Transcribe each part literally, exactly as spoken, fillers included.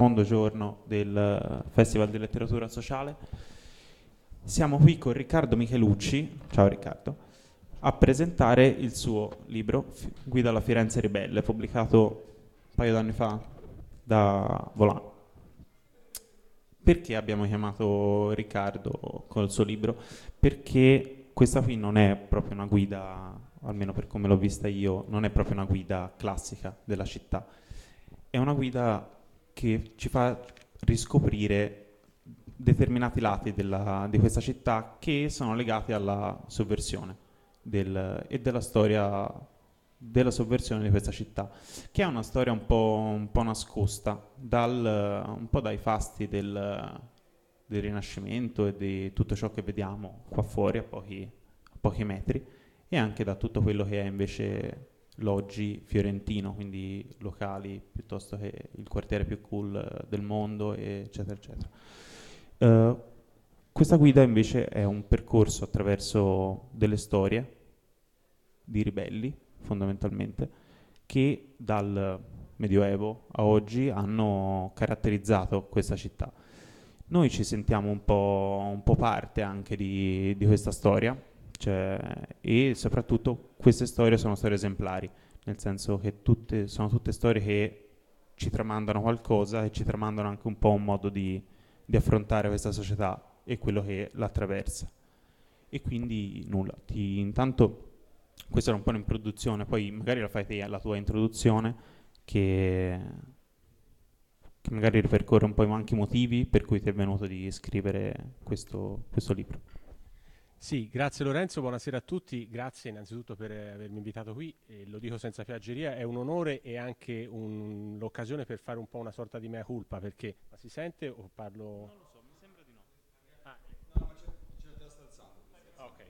secondo giorno del Festival di Letteratura Sociale. Siamo qui con Riccardo Michelucci, ciao Riccardo, a presentare il suo libro Guida alla Firenze ribelle, pubblicato un paio d'anni fa da Volano. Perché abbiamo chiamato Riccardo col suo libro? Perché questa qui non è proprio una guida, almeno per come l'ho vista io, non è proprio una guida classica della città. È una guida che ci fa riscoprire determinati lati della, di questa città che sono legati alla sovversione del, e della storia della sovversione di questa città, che è una storia un po', un po' nascosta, dal, un po' dai fasti del, del Rinascimento e di tutto ciò che vediamo qua fuori a pochi, a pochi metri, e anche da tutto quello che è invece l'oggi fiorentino, quindi locali piuttosto che il quartiere più cool del mondo, eccetera, eccetera. Uh, questa guida invece è un percorso attraverso delle storie di ribelli, fondamentalmente, che dal Medioevo a oggi hanno caratterizzato questa città. Noi ci sentiamo un po', un po' parte anche di, di questa storia, cioè, e soprattutto queste storie sono storie esemplari, nel senso che tutte, sono tutte storie che ci tramandano qualcosa e ci tramandano anche un po' un modo di, di affrontare questa società e quello che l'attraversa. E quindi nulla, ti, intanto questa era un po' un'introduzione, poi magari la fai te la tua introduzione, che, che magari ripercorre un po' anche i motivi per cui ti è venuto di scrivere questo, questo libro. Sì, grazie Lorenzo, buonasera a tutti, grazie innanzitutto per avermi invitato qui, e lo dico senza piaggeria, è un onore e anche un, l'occasione per fare un po' una sorta di mea culpa, perché ma si sente o parlo? Non lo so, mi sembra di no. Ah, no, ma c'è, c'è il tasto alzato. Ok.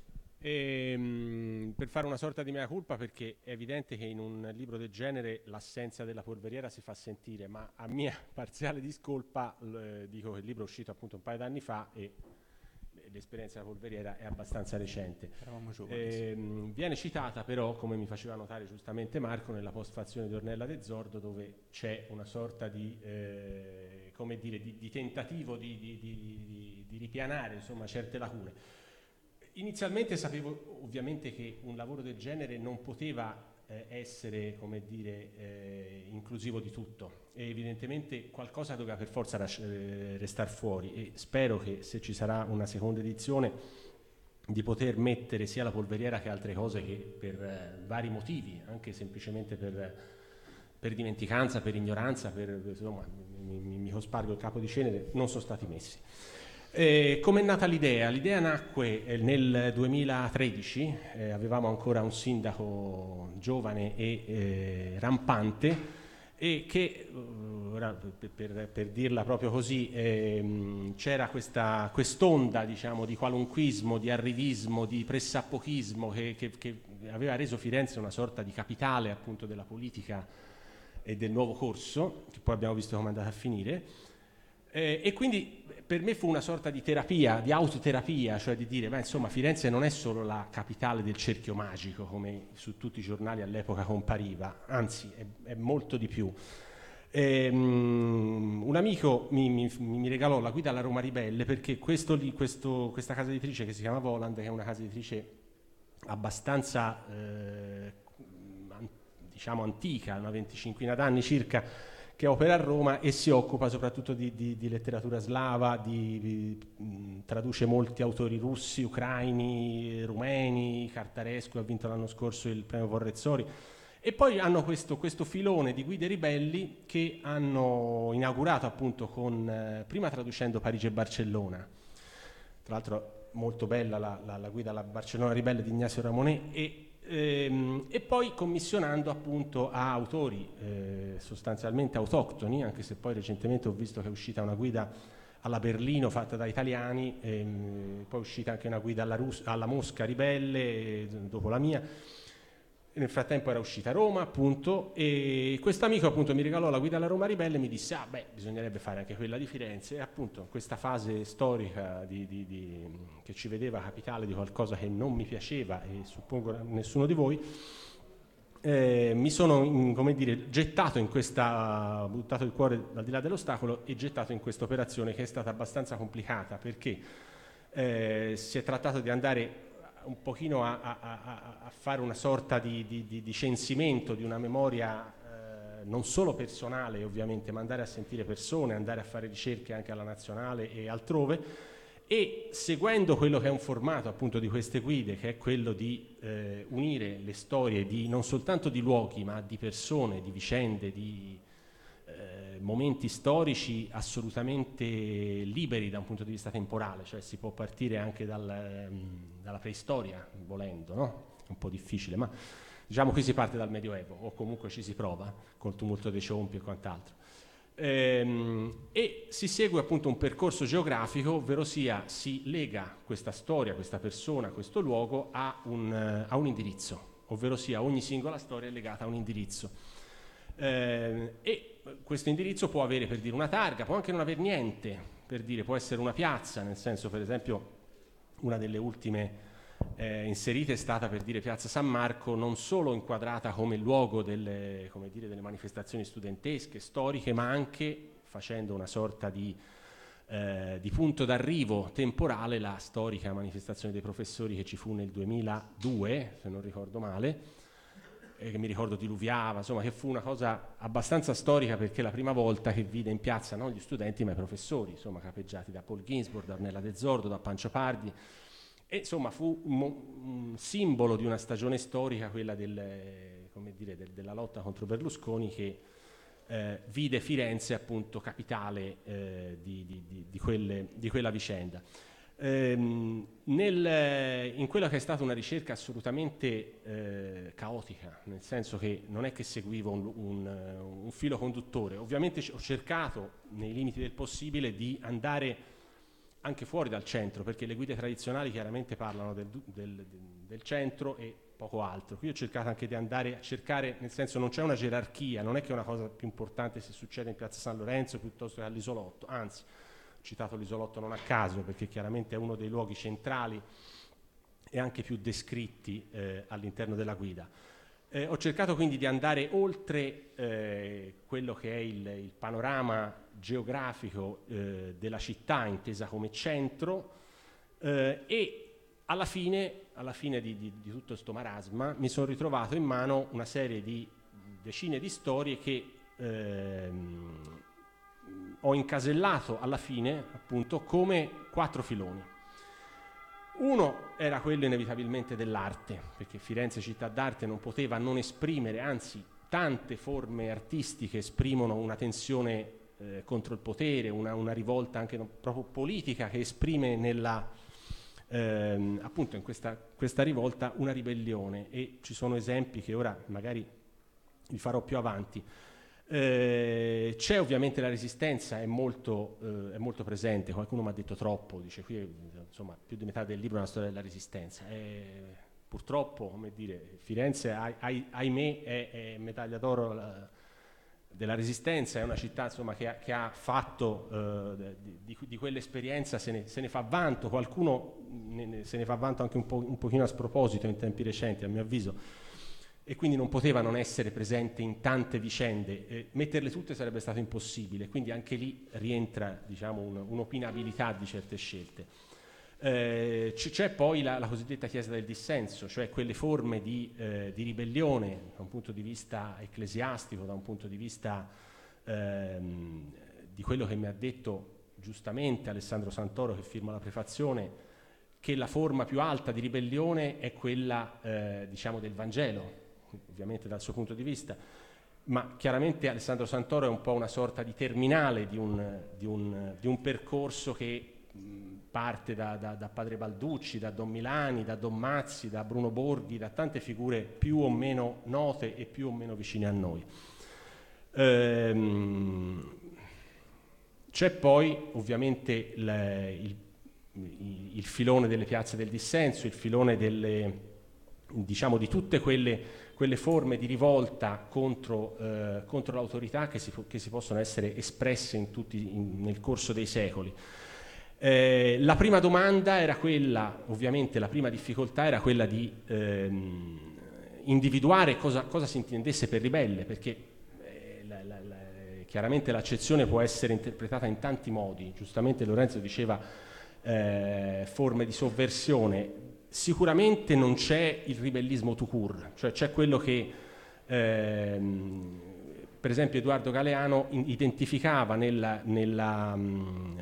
E, mh, per fare una sorta di mea culpa, perché è evidente che in un libro del genere l'assenza della polveriera si fa sentire, ma a mia parziale discolpa l- dico che il libro è uscito appunto un paio d'anni fa e l'esperienza della polveriera è abbastanza recente. Eravamo giovani. Ehm, viene citata però, come mi faceva notare giustamente Marco, nella postfazione di Ornella de Zordo, dove c'è una sorta di, eh, come dire, di, di tentativo di, di, di, di ripianare insomma, certe lacune. Inizialmente sapevo ovviamente che un lavoro del genere non poteva eh, essere, come dire, eh, inclusivo di tutto, e evidentemente qualcosa doveva per forza ras- eh, restare fuori, e spero che se ci sarà una seconda edizione di poter mettere sia la polveriera che altre cose che per eh, vari motivi, anche semplicemente per, per dimenticanza, per ignoranza, per, insomma, mi, mi, mi cospargo il capo di cenere, non sono stati messi. Eh, Come è nata l'idea? L'idea nacque eh, nel duemilatredici, eh, avevamo ancora un sindaco giovane e eh, rampante, e che, ora, per, per, per dirla proprio così, ehm, c'era questa, quest'onda diciamo, di qualunquismo, di arrivismo, di pressappochismo che, che, che aveva reso Firenze una sorta di capitale appunto della politica e del nuovo corso, che poi abbiamo visto come è andata a finire. Eh, e quindi per me fu una sorta di terapia, di autoterapia, cioè di dire, beh, insomma, Firenze non è solo la capitale del cerchio magico, come su tutti i giornali all'epoca compariva, anzi è, è molto di più. E, um, un amico mi, mi, mi regalò la guida alla Roma Ribelle, perché questo, questo, questa casa editrice che si chiama Voland, che è una casa editrice abbastanza eh, diciamo antica, una venticinquina d'anni circa, che opera a Roma e si occupa soprattutto di, di, di letteratura slava, di, di, mh, traduce molti autori russi, ucraini, rumeni, Cartarescu ha vinto l'anno scorso il premio Porrezzori, e poi hanno questo, questo filone di guide ribelli che hanno inaugurato appunto con, eh, prima traducendo Parigi e Barcellona, tra l'altro molto bella la, la, la guida alla Barcellona ribelle di Ignacio Ramonet, e Ehm, e poi commissionando appunto a autori eh, sostanzialmente autoctoni, anche se poi recentemente ho visto che è uscita una guida alla Berlino fatta da italiani, ehm, poi è uscita anche una guida alla, Rus- alla Mosca ribelle eh, dopo la mia. Nel frattempo era uscita a Roma appunto, e questo amico appunto mi regalò la guida alla Roma Ribelle e mi disse ah beh, bisognerebbe fare anche quella di Firenze, e appunto questa fase storica di, di, di, che ci vedeva capitale di qualcosa che non mi piaceva, e suppongo nessuno di voi, eh, mi sono in, come dire, gettato in questa, buttato il cuore al di là dell'ostacolo e gettato in questa operazione che è stata abbastanza complicata, perché eh, si è trattato di andare un pochino a, a, a, a fare una sorta di, di, di, di censimento di una memoria eh, non solo personale ovviamente, ma andare a sentire persone, andare a fare ricerche anche alla nazionale e altrove, e seguendo quello che è un formato appunto di queste guide, che è quello di eh, unire le storie di, non soltanto di luoghi, ma di persone, di vicende, di eh, momenti storici assolutamente liberi da un punto di vista temporale, cioè si può partire anche dal, dalla preistoria volendo, no? È un po' difficile, ma diciamo qui si parte dal Medioevo, o comunque ci si prova col tumulto dei Ciompi e quant'altro. Ehm, e si segue appunto un percorso geografico, ovvero sia si lega questa storia, questa persona, questo luogo a un, uh, a un indirizzo, ovvero sia ogni singola storia è legata a un indirizzo. Ehm, e questo indirizzo può avere, per dire, una targa, può anche non aver niente, per dire, può essere una piazza, nel senso, per esempio, una delle ultime eh, inserite è stata, per dire, Piazza San Marco, non solo inquadrata come luogo delle, come dire, delle manifestazioni studentesche, storiche, ma anche facendo una sorta di, eh, di punto d'arrivo temporale la storica manifestazione dei professori che ci fu nel duemiladue, se non ricordo male, eh, che mi ricordo diluviava, insomma, che fu una cosa abbastanza storica, perché la prima volta che vide in piazza non gli studenti ma i professori, insomma, capeggiati da Paul Ginsburg, da Ornella De Zordo, da Pancio Pardi. E insomma fu un, un simbolo di una stagione storica, quella del, come dire, del, della lotta contro Berlusconi, che eh, vide Firenze appunto capitale eh, di, di, di, di, quelle, di quella vicenda. Ehm, nel, in quella che è stata una ricerca assolutamente eh, caotica, nel senso che non è che seguivo un, un, un filo conduttore, ovviamente ho cercato nei limiti del possibile di andare anche fuori dal centro, perché le guide tradizionali chiaramente parlano del, del, del centro e poco altro. Qui ho cercato anche di andare a cercare, nel senso non c'è una gerarchia, non è che è una cosa più importante se succede in Piazza San Lorenzo piuttosto che all'Isolotto, anzi ho citato l'Isolotto non a caso, perché chiaramente è uno dei luoghi centrali e anche più descritti eh, all'interno della guida. Eh, ho cercato quindi di andare oltre eh, quello che è il, il panorama geografico eh, della città intesa come centro eh, e alla fine, alla fine di, di, di tutto questo marasma mi sono ritrovato in mano una serie di decine di storie che ehm, ho incasellato alla fine appunto come quattro filoni. Uno era quello inevitabilmente dell'arte, perché Firenze città d'arte non poteva non esprimere, anzi tante forme artistiche esprimono una tensione eh, contro il potere, una, una rivolta anche non, proprio politica, che esprime nella, ehm, appunto in questa, questa rivolta una ribellione, e ci sono esempi che ora magari vi farò più avanti. Eh, c'è ovviamente la resistenza, è molto, eh, è molto presente, qualcuno mi ha detto troppo, dice qui insomma più di metà del libro è una storia della resistenza, eh, purtroppo, come dire, Firenze ah, ah, ahimè è, è medaglia d'oro la, della resistenza, è una città insomma che ha, che ha fatto eh, di, di, di quell'esperienza, se ne, se ne fa vanto, qualcuno ne, ne, se ne fa vanto anche un, po', un pochino a sproposito in tempi recenti a mio avviso, e quindi non poteva non essere presente in tante vicende, eh, metterle tutte sarebbe stato impossibile, quindi anche lì rientra, diciamo, un, un'opinabilità di certe scelte. Eh, c'è poi la, la cosiddetta Chiesa del dissenso, cioè quelle forme di, eh, di ribellione da un punto di vista ecclesiastico, da un punto di vista ehm, di quello che mi ha detto giustamente Alessandro Santoro, che firma la prefazione, che la forma più alta di ribellione è quella eh, diciamo del Vangelo, ovviamente dal suo punto di vista, ma chiaramente Alessandro Santoro è un po' una sorta di terminale di un, di un, di un percorso che mh, parte da, da, da Padre Balducci, da Don Milani, da Don Mazzi, da Bruno Borghi, da tante figure più o meno note e più o meno vicine a noi. Ehm, c'è poi ovviamente le, il, il, il filone delle piazze del dissenso, il filone delle, diciamo, di tutte quelle quelle forme di rivolta contro, eh, contro l'autorità che si, che si possono essere espresse in tutti, in, nel corso dei secoli. Eh, la prima domanda era quella, ovviamente la prima difficoltà era quella di ehm, individuare cosa, cosa si intendesse per ribelle, perché eh, la, la, la, chiaramente l'accezione può essere interpretata in tanti modi. Giustamente Lorenzo diceva eh, forme di sovversione. Sicuramente non c'è il ribellismo tout court, cioè c'è quello che ehm, per esempio Edoardo Galeano in, identificava nella, nella, mh,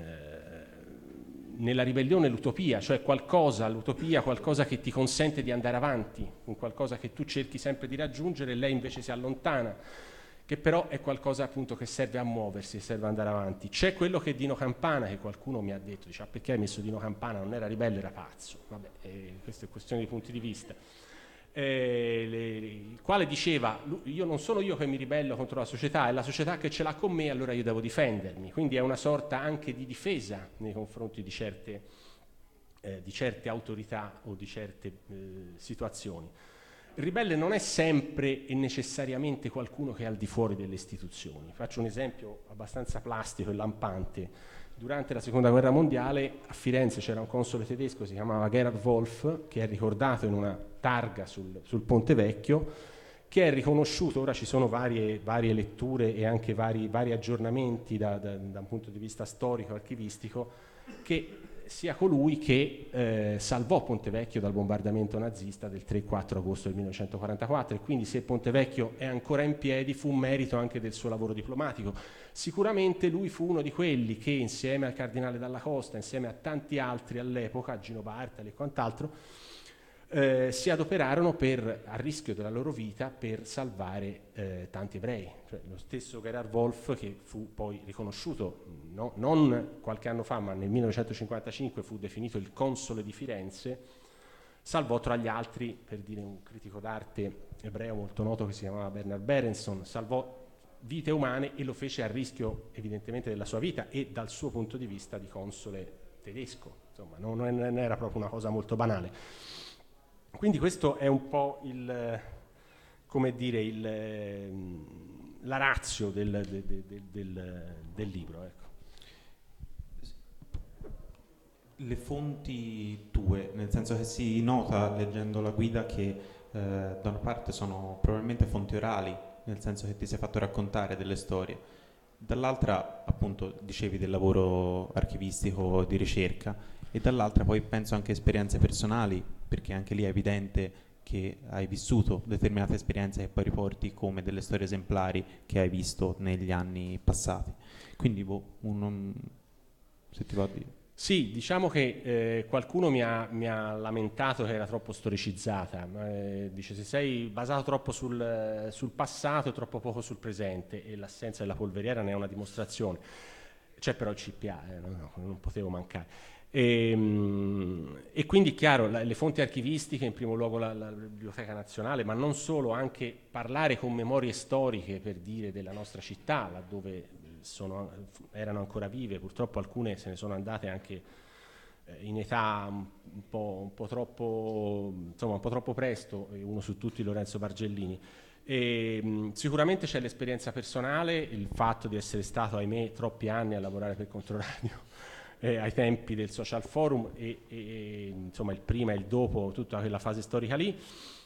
nella ribellione l'utopia, cioè qualcosa, l'utopia, qualcosa che ti consente di andare avanti, un qualcosa che tu cerchi sempre di raggiungere e lei invece si allontana, che però è qualcosa appunto che serve a muoversi, serve ad andare avanti. C'è quello che è Dino Campana, che qualcuno mi ha detto, dice, ah, perché hai messo Dino Campana? Non era ribelle, era pazzo. Vabbè, eh, questa è questione di punti di vista. Eh, le, le, il quale diceva, io non sono io che mi ribello contro la società, è la società che ce l'ha con me, allora io devo difendermi. Quindi è una sorta anche di difesa nei confronti di certe, eh, di certe autorità o di certe eh, situazioni. Il ribelle non è sempre e necessariamente qualcuno che è al di fuori delle istituzioni. Faccio un esempio abbastanza plastico e lampante. Durante la seconda guerra mondiale a Firenze c'era un console tedesco, si chiamava Gerhard Wolf, che è ricordato in una targa sul, sul Ponte Vecchio, che è riconosciuto, ora ci sono varie, varie letture e anche vari, vari aggiornamenti da, da, da un punto di vista storico, archivistico, che sia colui che eh, salvò Ponte Vecchio dal bombardamento nazista del tre e quattro agosto del millenovecentoquarantaquattro, e quindi se Ponte Vecchio è ancora in piedi fu merito anche del suo lavoro diplomatico. Sicuramente lui fu uno di quelli che insieme al cardinale Dalla Costa, insieme a tanti altri all'epoca, Gino Bartali e quant'altro, eh, si adoperarono per, a rischio della loro vita per salvare eh, tanti ebrei. Cioè, lo stesso Gerhard Wolf, che fu poi riconosciuto no, non qualche anno fa, ma nel millenovecentocinquantacinque fu definito il console di Firenze, salvò tra gli altri, per dire un critico d'arte ebreo molto noto che si chiamava Bernard Berenson, salvò vite umane e lo fece a rischio evidentemente della sua vita e dal suo punto di vista di console tedesco. Insomma, non, non era proprio una cosa molto banale. Quindi questo è un po' il, come dire, il, la ratio del, del, del, del, del libro. Ecco. Le fonti tue, nel senso che si nota leggendo la guida che eh, da una parte sono probabilmente fonti orali, nel senso che ti sei fatto raccontare delle storie, dall'altra appunto dicevi del lavoro archivistico di ricerca, e dall'altra poi penso anche esperienze personali, perché anche lì è evidente che hai vissuto determinate esperienze che poi riporti come delle storie esemplari che hai visto negli anni passati. Quindi boh, un, un, se ti va di... Sì, diciamo che eh, qualcuno mi ha, mi ha lamentato che era troppo storicizzata, eh, dice se sei basato troppo sul, sul passato e troppo poco sul presente, e l'assenza della polveriera ne è una dimostrazione. C'è però il C P A, eh, no, no, non potevo mancare. E, e quindi chiaro, la, le fonti archivistiche, in primo luogo la, la Biblioteca Nazionale, ma non solo, anche parlare con memorie storiche, per dire, della nostra città, laddove sono, erano ancora vive, purtroppo alcune se ne sono andate anche eh, in età un, un, po', un po' troppo, insomma un po' troppo presto, uno su tutti Lorenzo Bargellini. E, mh, sicuramente c'è l'esperienza personale, il fatto di essere stato, ahimè, troppi anni a lavorare per Controradio eh, ai tempi del Social Forum e, e insomma il prima e il dopo, tutta quella fase storica lì,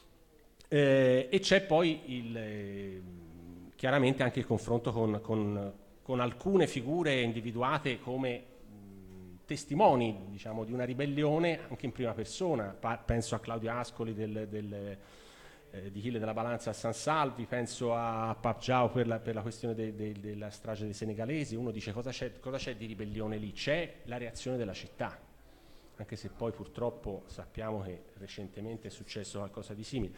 eh, e c'è poi il, eh, chiaramente anche il confronto con, con, con alcune figure individuate come mh, testimoni, diciamo, di una ribellione anche in prima persona. Pa- penso a Claudio Ascoli del, del Eh, di Chile della Balanza a San Salvi, penso a Pap Giao per la, per la questione de, de, della strage dei senegalesi. Uno dice cosa c'è, cosa c'è di ribellione lì? C'è la reazione della città, anche se poi purtroppo sappiamo che recentemente è successo qualcosa di simile.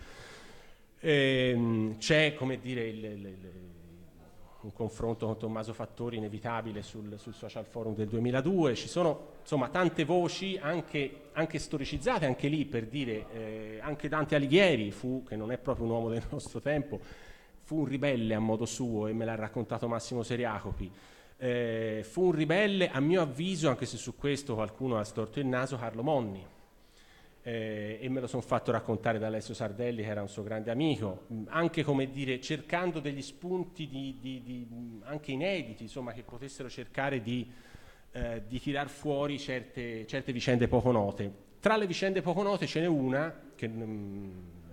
Ehm, c'è, come dire, il, il, il, un confronto con Tommaso Fattori inevitabile sul, sul Social Forum del duemiladue, ci sono insomma tante voci anche, anche storicizzate, anche lì per dire, eh, anche Dante Alighieri fu, che non è proprio un uomo del nostro tempo, fu un ribelle a modo suo, e me l'ha raccontato Massimo Seriacopi, eh, fu un ribelle a mio avviso, anche se su questo qualcuno ha storto il naso, Carlo Monni. Eh, e me lo sono fatto raccontare da Alessio Sardelli, che era un suo grande amico, anche, come dire, cercando degli spunti di, di, di, anche inediti, insomma, che potessero cercare di, eh, di tirar fuori certe, certe vicende poco note. Tra le vicende poco note ce n'è una che mh,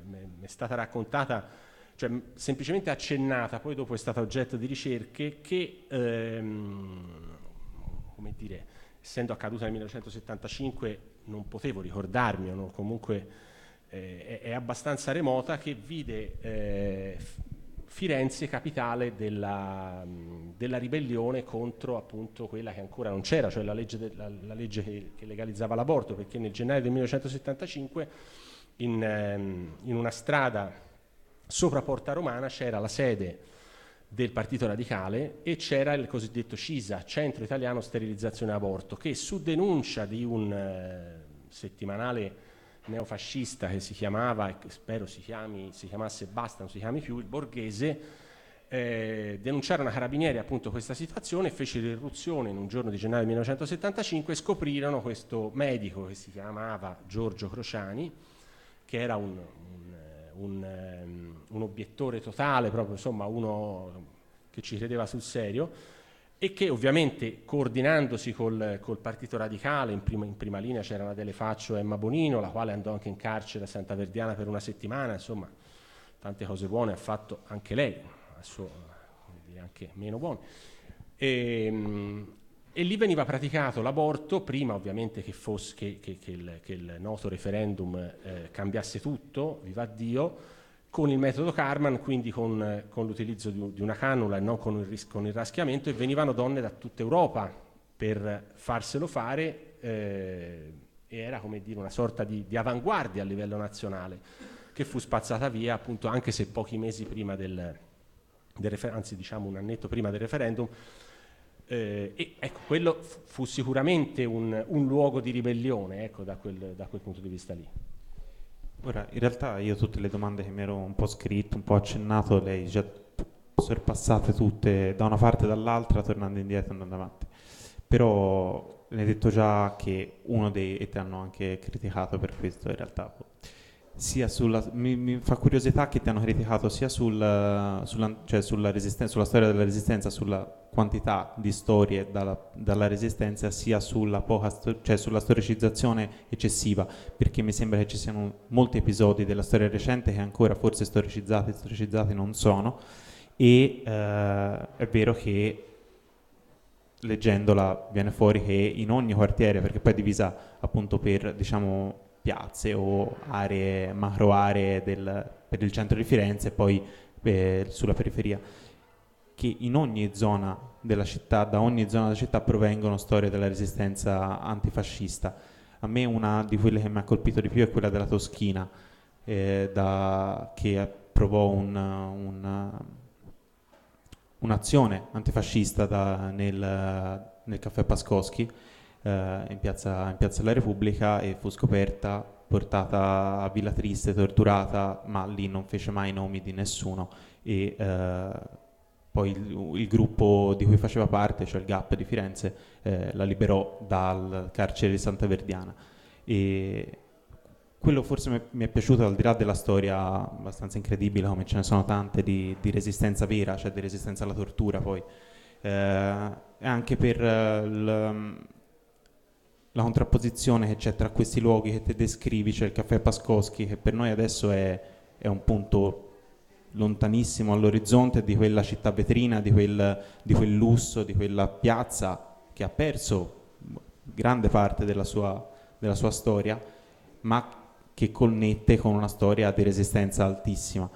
mi è stata raccontata, cioè semplicemente accennata, poi dopo è stata oggetto di ricerche, che ehm, come dire, essendo accaduta nel millenovecentosettantacinque non potevo ricordarmi, o no, comunque eh, è, è abbastanza remota, che vide eh, Firenze capitale della, della ribellione contro appunto quella che ancora non c'era, cioè la legge, de, la, la legge che, che legalizzava l'aborto, perché nel gennaio del millenovecentosettantacinque in, ehm, in una strada sopra Porta Romana c'era la sede del Partito Radicale e c'era il cosiddetto CISA, Centro Italiano Sterilizzazione Aborto, che su denuncia di un eh, settimanale neofascista che si chiamava, e che spero si, chiami, si chiamasse basta, non si chiami più, il Borghese, eh, denunciarono ai carabinieri appunto questa situazione, fecero irruzione in un giorno di gennaio millenovecentosettantacinque e scoprirono questo medico che si chiamava Giorgio Crociani, che era un, un, un, um, un obiettore totale, proprio insomma uno che ci credeva sul serio, e che ovviamente coordinandosi col, col Partito Radicale, in prima, in prima linea c'era Adele Faccio e Emma Bonino, la quale andò anche in carcere a Santa Verdiana per una settimana, insomma tante cose buone ha fatto anche lei, a suo, dire anche meno buone, e, e lì veniva praticato l'aborto, prima ovviamente che, fosse, che, che, che, il, che il noto referendum eh, cambiasse tutto, viva Dio, con il metodo Karman, quindi con, con l'utilizzo di, di una cannula e non con il, ris- con il raschiamento, e venivano donne da tutta Europa per farselo fare, eh, e era come dire una sorta di, di avanguardia a livello nazionale, che fu spazzata via appunto anche se pochi mesi prima del, del referendum, anzi diciamo un annetto prima del referendum, eh, e ecco, quello fu sicuramente un, un luogo di ribellione, ecco, da quel, da quel punto di vista lì. Ora, in realtà io tutte le domande che mi ero un po' scritto, un po' accennato, lei già sorpassate tutte da una parte e dall'altra, tornando indietro e andando avanti. Però le hai detto già che uno dei, e ti hanno anche criticato per questo in realtà, sia sulla, mi, mi fa curiosità che ti hanno criticato sia sul, sulla, cioè sulla, resistenza, sulla storia della resistenza, sulla quantità di storie dalla, dalla resistenza, sia sulla, poca sto- cioè sulla storicizzazione eccessiva, perché mi sembra che ci siano molti episodi della storia recente che ancora forse storicizzati, storicizzati non sono, e eh, è vero che leggendola viene fuori che in ogni quartiere, perché poi è divisa appunto per, diciamo, piazze o aree, macro aree del, per il centro di Firenze e poi eh, sulla periferia, che in ogni zona della città, da ogni zona della città provengono storie della resistenza antifascista. A me una di quelle che mi ha colpito di più è quella della Toschina, eh, da, che provò un, un, un'azione antifascista da, nel, nel caffè Pascoschi, in piazza, in piazza della Repubblica, e fu scoperta, portata a Villa Triste, torturata, ma lì non fece mai nomi di nessuno, e eh, poi il, il gruppo di cui faceva parte, cioè il G A P di Firenze, eh, la liberò dal carcere di Santa Verdiana. E quello forse mi, mi è piaciuto, al di là della storia abbastanza incredibile, come ce ne sono tante, di, di resistenza vera, cioè di resistenza alla tortura poi, eh, anche per eh, il, la contrapposizione che c'è tra questi luoghi che te descrivi, cioè il caffè Pascoschi, che per noi adesso è, è un punto lontanissimo all'orizzonte di quella città vetrina, di quel, di quel lusso, di quella piazza che ha perso grande parte della sua, della sua storia, ma che connette con una storia di resistenza altissima.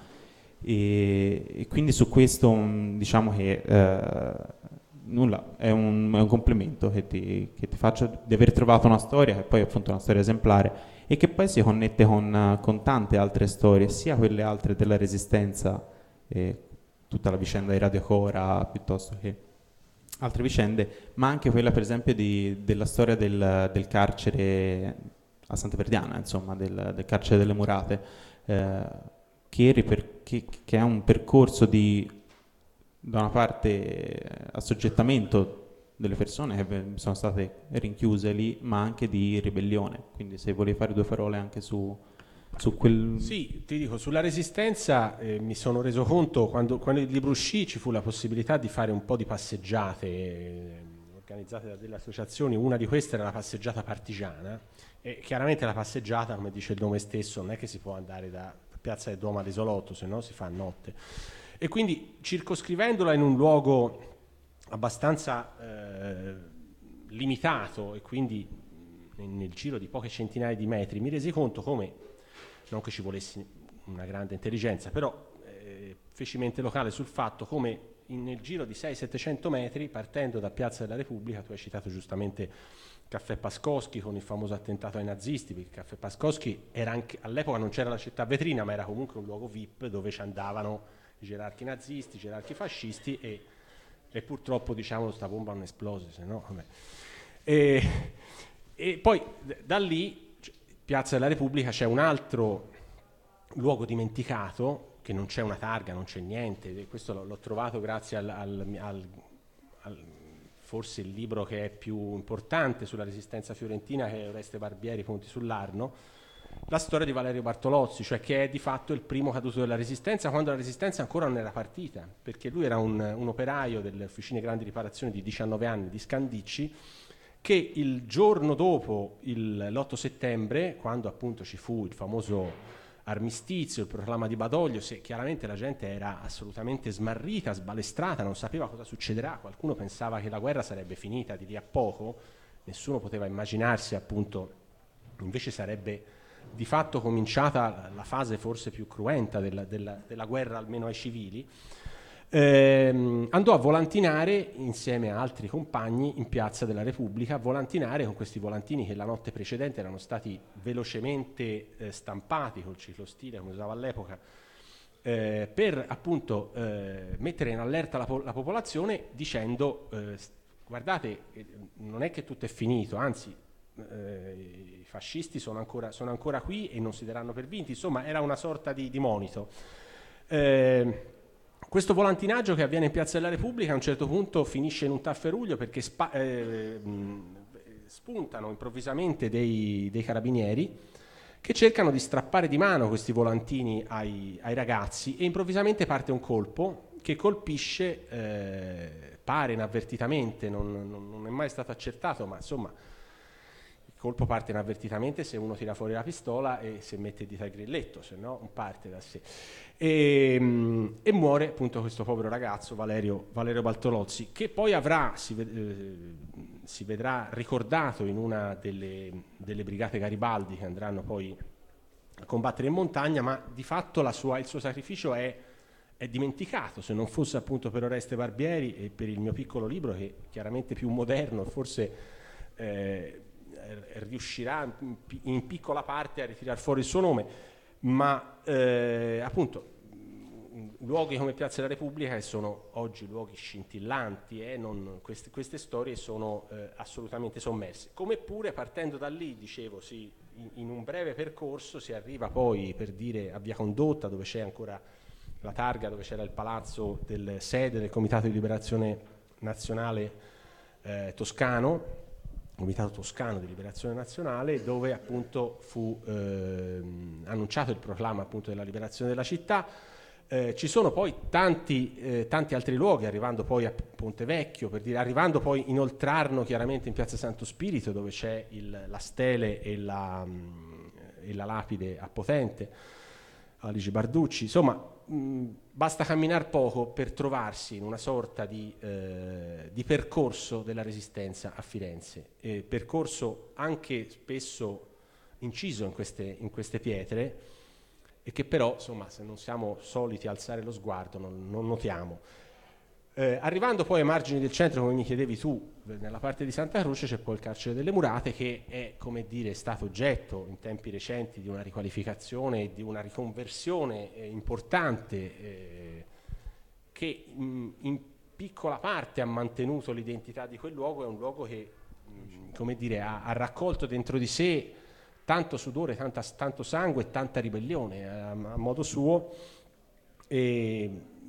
E, e quindi su questo diciamo che eh, nulla, è un, è un complimento che ti, che ti faccio di aver trovato una storia che poi è appunto una storia esemplare e che poi si connette con, con tante altre storie, sia quelle altre della resistenza, eh, tutta la vicenda di Radio Cora, piuttosto che altre vicende, ma anche quella per esempio di, della storia del, del carcere a Santa Verdiana, insomma, del, del carcere delle Murate, eh, che, riper, che, che è un percorso di, da una parte, assoggettamento delle persone che sono state rinchiuse lì, ma anche di ribellione. Quindi se volevi fare due parole anche su, su quel... Sì, ti dico, sulla resistenza eh, mi sono reso conto, quando, quando il libro uscì ci fu la possibilità di fare un po' di passeggiate eh, organizzate da delle associazioni. Una di queste era la passeggiata partigiana, e chiaramente la passeggiata, come dice il nome stesso, non è che si può andare da piazza del Duomo all'Isolotto, se no si fa a notte. E quindi circoscrivendola in un luogo abbastanza eh, limitato e quindi nel giro di poche centinaia di metri, mi resi conto come, non che ci volessi una grande intelligenza, però eh, feci mente locale sul fatto come in, nel giro di seicento settecento metri, partendo da Piazza della Repubblica, tu hai citato giustamente Caffè Pascoschi con il famoso attentato ai nazisti, perché Caffè Pascoschi era anche, all'epoca non c'era la città vetrina, ma era comunque un luogo V I P dove ci andavano i gerarchi nazisti, i gerarchi fascisti e, e purtroppo diciamo sta bomba non esplose, se no vabbè. E, e poi da lì, Piazza della Repubblica, c'è un altro luogo dimenticato, che non c'è una targa, non c'è niente, e questo l'ho, l'ho trovato grazie al, al, al, al forse il libro che è più importante sulla resistenza fiorentina, che è Oreste Barbieri, Ponti sull'Arno, la storia di Valerio Bartolozzi, cioè che è di fatto il primo caduto della resistenza, quando la resistenza ancora non era partita, perché lui era un, un operaio delle Officine Grandi Riparazioni di diciannove anni di Scandicci, che il giorno dopo il, l'otto settembre, quando appunto ci fu il famoso armistizio, il proclama di Badoglio, se chiaramente la gente era assolutamente smarrita, sbalestrata, non sapeva cosa succederà, qualcuno pensava che la guerra sarebbe finita di lì a poco, nessuno poteva immaginarsi appunto, invece sarebbe di fatto cominciata la fase forse più cruenta della, della, della guerra, almeno ai civili. Eh, andò a volantinare insieme a altri compagni in Piazza della Repubblica, volantinare con questi volantini che la notte precedente erano stati velocemente eh, stampati col ciclostile come usava all'epoca, eh, per appunto eh, mettere in allerta la, po- la popolazione dicendo eh, guardate, eh, non è che tutto è finito, anzi eh, i fascisti sono ancora, sono ancora qui e non si daranno per vinti, insomma era una sorta di, di monito. Eh, Questo volantinaggio che avviene in Piazza della Repubblica a un certo punto finisce in un tafferuglio perché spa- eh, spuntano improvvisamente dei, dei carabinieri che cercano di strappare di mano questi volantini ai, ai ragazzi e improvvisamente parte un colpo che colpisce, eh, pare inavvertitamente, non, non, non è mai stato accertato, ma insomma il colpo parte inavvertitamente se uno tira fuori la pistola e se mette il dito al grilletto, se no non parte da sé. E, e muore appunto questo povero ragazzo Valerio, Valerio Bartolozzi, che poi avrà, si, ved- eh, si vedrà ricordato in una delle, delle brigate Garibaldi che andranno poi a combattere in montagna, ma di fatto la sua, il suo sacrificio è, è dimenticato, se non fosse appunto per Oreste Barbieri e per il mio piccolo libro, che è chiaramente più moderno, forse eh, riuscirà in, in piccola parte a ritirare fuori il suo nome, ma eh, appunto luoghi come Piazza della Repubblica, che sono oggi luoghi scintillanti, eh, non, queste, queste storie sono eh, assolutamente sommerse. Come pure partendo da lì, dicevo, sì, in, in un breve percorso si arriva poi, per dire, a Via Condotta, dove c'è ancora la targa, dove c'era il palazzo del sede del Comitato di Liberazione Nazionale eh, Toscano, Comitato Toscano di Liberazione Nazionale, dove appunto fu eh, annunciato il proclama appunto della liberazione della città. Eh, ci sono poi tanti, eh, tanti altri luoghi, arrivando poi a Ponte Vecchio, per dire, arrivando poi in Oltrarno, chiaramente in Piazza Santo Spirito, dove c'è il, la stele e la, mh, e la lapide a Potente, Aligi Barducci. Insomma, mh, basta camminare poco per trovarsi in una sorta di, eh, di percorso della resistenza a Firenze, eh, percorso anche spesso inciso in queste, in queste pietre, e che però, insomma, se non siamo soliti alzare lo sguardo non, non notiamo. Eh, arrivando poi ai margini del centro, come mi chiedevi tu, nella parte di Santa Croce c'è poi il carcere delle Murate, che è, come dire, stato oggetto in tempi recenti di una riqualificazione e di una riconversione eh, importante eh, che mh, in piccola parte ha mantenuto l'identità di quel luogo. È un luogo che, mh, come dire, ha, ha raccolto dentro di sé tanto sudore, tanta, tanto sangue e tanta ribellione a, a modo suo, e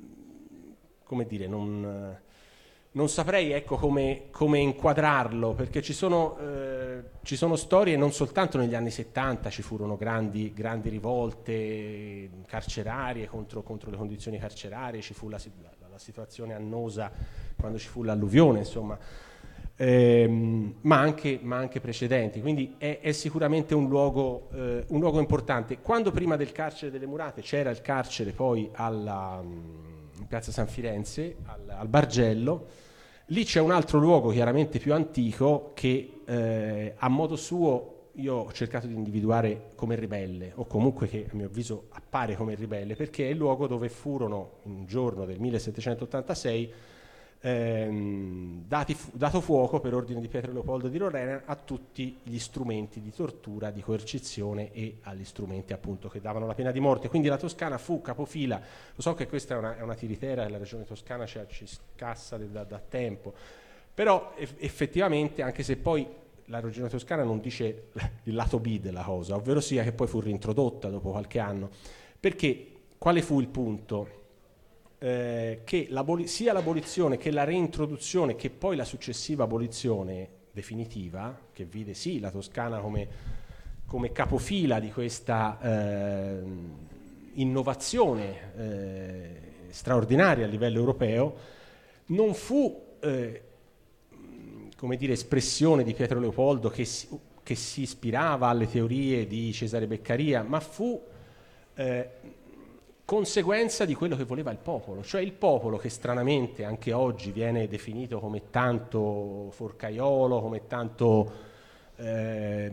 come dire, non, non saprei ecco come, come inquadrarlo, perché ci sono, eh, ci sono storie, non soltanto negli anni settanta ci furono grandi, grandi rivolte carcerarie contro, contro le condizioni carcerarie, ci fu la, la, la situazione annosa quando ci fu l'alluvione, insomma. ehm, ma, anche, ma anche precedenti, quindi è, è sicuramente un luogo, eh, un luogo importante. Quando prima del carcere delle Murate c'era il carcere poi alla, in piazza San Firenze, al, al Bargello, lì c'è un altro luogo chiaramente più antico che eh, a modo suo io ho cercato di individuare come ribelle, o comunque che a mio avviso appare come ribelle, perché è il luogo dove furono un giorno del millesettecentottantasei ehm, dati, dato fuoco per ordine di Pietro Leopoldo di Lorena a tutti gli strumenti di tortura, di coercizione e agli strumenti appunto che davano la pena di morte. Quindi la Toscana fu capofila. Lo so che questa è una, è una tiritera e la regione toscana ci, ci scassa da, da tempo, però eff- effettivamente, anche se poi la regione toscana non dice il lato B della cosa, ovvero sia che poi fu reintrodotta dopo qualche anno, perché quale fu il punto? Eh, che l'aboli- sia l'abolizione che la reintroduzione, che poi la successiva abolizione definitiva, che vide sì la Toscana come, come capofila di questa eh, innovazione eh, straordinaria a livello europeo, non fu eh, come dire, espressione di Pietro Leopoldo che si, che si ispirava alle teorie di Cesare Beccaria, ma fu eh, conseguenza di quello che voleva il popolo, cioè il popolo che stranamente anche oggi viene definito come tanto forcaiolo, come tanto eh,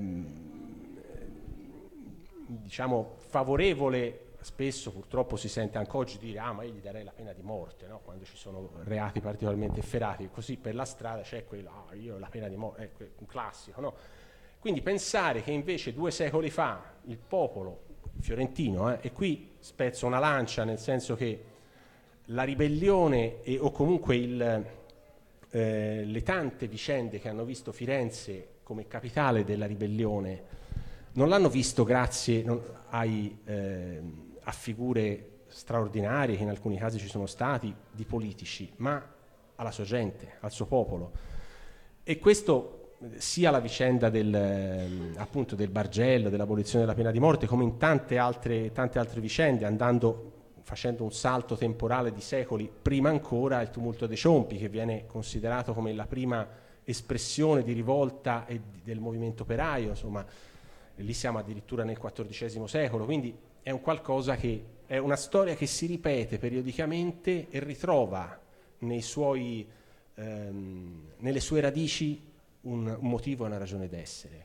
diciamo favorevole. Spesso purtroppo si sente anche oggi dire ah ma io gli darei la pena di morte, no? Quando ci sono reati particolarmente efferati, così per la strada c'è quello, ah io la pena di morte, è un classico, no? Quindi pensare che invece due secoli fa il popolo fiorentino, eh, e qui spezzo una lancia nel senso che la ribellione e, o comunque il, eh, le tante vicende che hanno visto Firenze come capitale della ribellione non l'hanno visto grazie non, ai... Eh, a figure straordinarie che in alcuni casi ci sono stati di politici, ma alla sua gente, al suo popolo. E questo sia la vicenda del, appunto del Bargello, dell'abolizione della pena di morte, come in tante altre, tante altre vicende, andando, facendo un salto temporale di secoli, prima ancora il tumulto dei Ciompi, che viene considerato come la prima espressione di rivolta e del movimento operaio, insomma, e lì siamo addirittura nel quattordicesimo secolo, quindi è un qualcosa che è una storia che si ripete periodicamente e ritrova nei suoi, ehm, nelle sue radici un, un motivo e una ragione d'essere.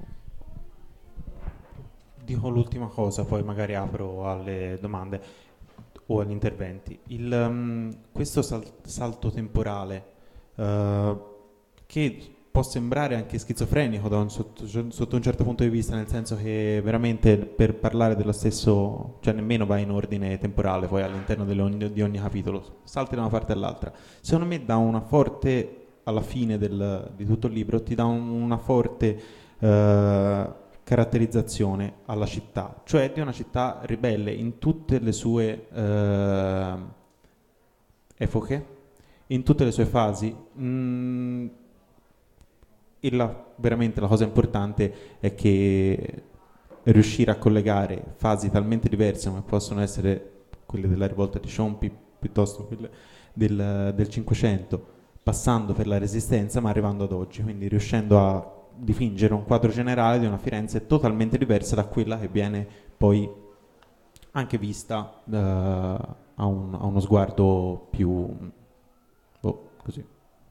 Dico l'ultima cosa, poi magari apro alle domande o agli interventi. Il, um, questo sal- salto temporale uh, che può sembrare anche schizofrenico da un sotto, sotto un certo punto di vista, nel senso che veramente per parlare dello stesso, cioè nemmeno va in ordine temporale poi all'interno ogni, di ogni capitolo, salti da una parte all'altra. Secondo me dà una forte, alla fine del, di tutto il libro, ti dà un, una forte uh, caratterizzazione alla città, cioè di una città ribelle in tutte le sue uh, epoche, in tutte le sue fasi. Mm, E la, veramente la cosa importante è che riuscire a collegare fasi talmente diverse come possono essere quelle della rivolta di Ciompi piuttosto quelle del, del Cinquecento, passando per la Resistenza ma arrivando ad oggi, quindi riuscendo a dipingere un quadro generale di una Firenze totalmente diversa da quella che viene poi anche vista uh, a, un, a uno sguardo più oh, così.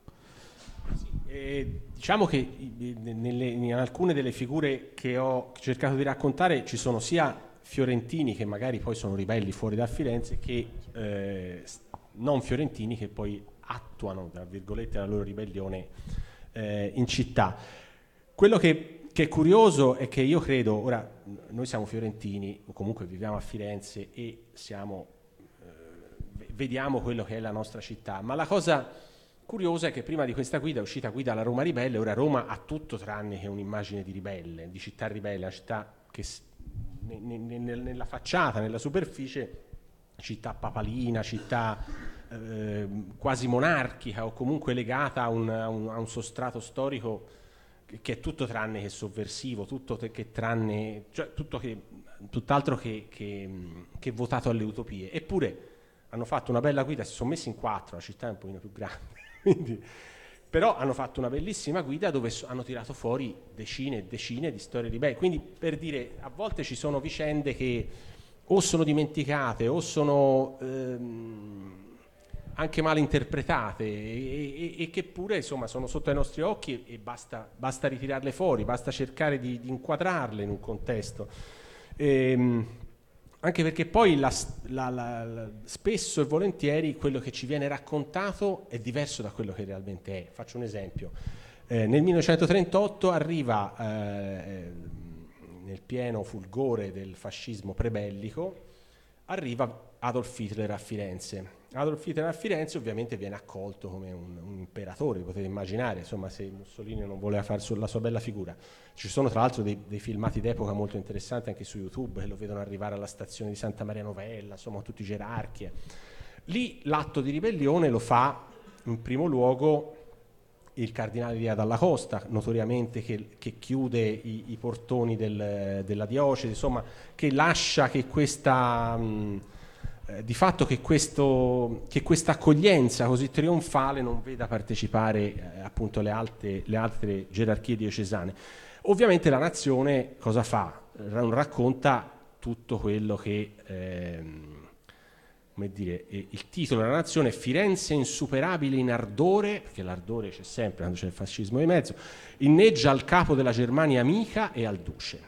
E diciamo che nelle, in alcune delle figure che ho cercato di raccontare ci sono sia fiorentini che magari poi sono ribelli fuori da Firenze che eh, non fiorentini che poi attuano, tra virgolette, la loro ribellione eh, in città. Quello che, che è curioso è che io credo, ora noi siamo fiorentini o comunque viviamo a Firenze e siamo, eh, vediamo quello che è la nostra città, ma la cosa curiosa è che prima di questa guida è uscita guida alla Roma ribelle, ora Roma ha tutto tranne che un'immagine di ribelle, di città ribelle, una città che ne, ne, nella facciata, nella superficie, città papalina, città eh, quasi monarchica o comunque legata a un, a un, a un sostrato storico che, che è tutto tranne che sovversivo, tutto che tranne, cioè tutto che, tutt'altro che, che, che votato alle utopie. Eppure hanno fatto una bella guida, si sono messi in quattro, la città è un pochino più grande. Quindi però hanno fatto una bellissima guida dove so- hanno tirato fuori decine e decine di storie ribelle. Quindi, per dire, a volte ci sono vicende che o sono dimenticate o sono ehm, anche mal interpretate e, e, e che pure insomma sono sotto ai nostri occhi e, e basta, basta ritirarle fuori, basta cercare di, di inquadrarle in un contesto. Ehm, anche perché poi la, la, la, la, spesso e volentieri quello che ci viene raccontato è diverso da quello che realmente è. Faccio un esempio. Eh, nel millenovecentotrentotto arriva, eh, nel pieno fulgore del fascismo prebellico, arriva Adolf Hitler a Firenze. Adolf Hitler a Firenze ovviamente viene accolto come un, un imperatore, potete immaginare, insomma, se Mussolini non voleva fare la sua bella figura. Ci sono tra l'altro dei, dei filmati d'epoca molto interessanti anche su YouTube che lo vedono arrivare alla stazione di Santa Maria Novella, insomma tutti i gerarchi. Lì l'atto di ribellione lo fa in primo luogo il cardinale Ria Dalla Costa, notoriamente che, che chiude i, i portoni del, della diocesi, insomma che lascia che questa... Mh, di fatto che, questo, che questa accoglienza così trionfale non veda partecipare eh, appunto le, alte, le altre gerarchie diocesane. Ovviamente la nazione cosa fa? Racconta tutto quello che, ehm, come dire, il titolo della nazione è Firenze insuperabile in ardore, perché l'ardore c'è sempre quando c'è il fascismo di mezzo, inneggia al capo della Germania amica e al duce.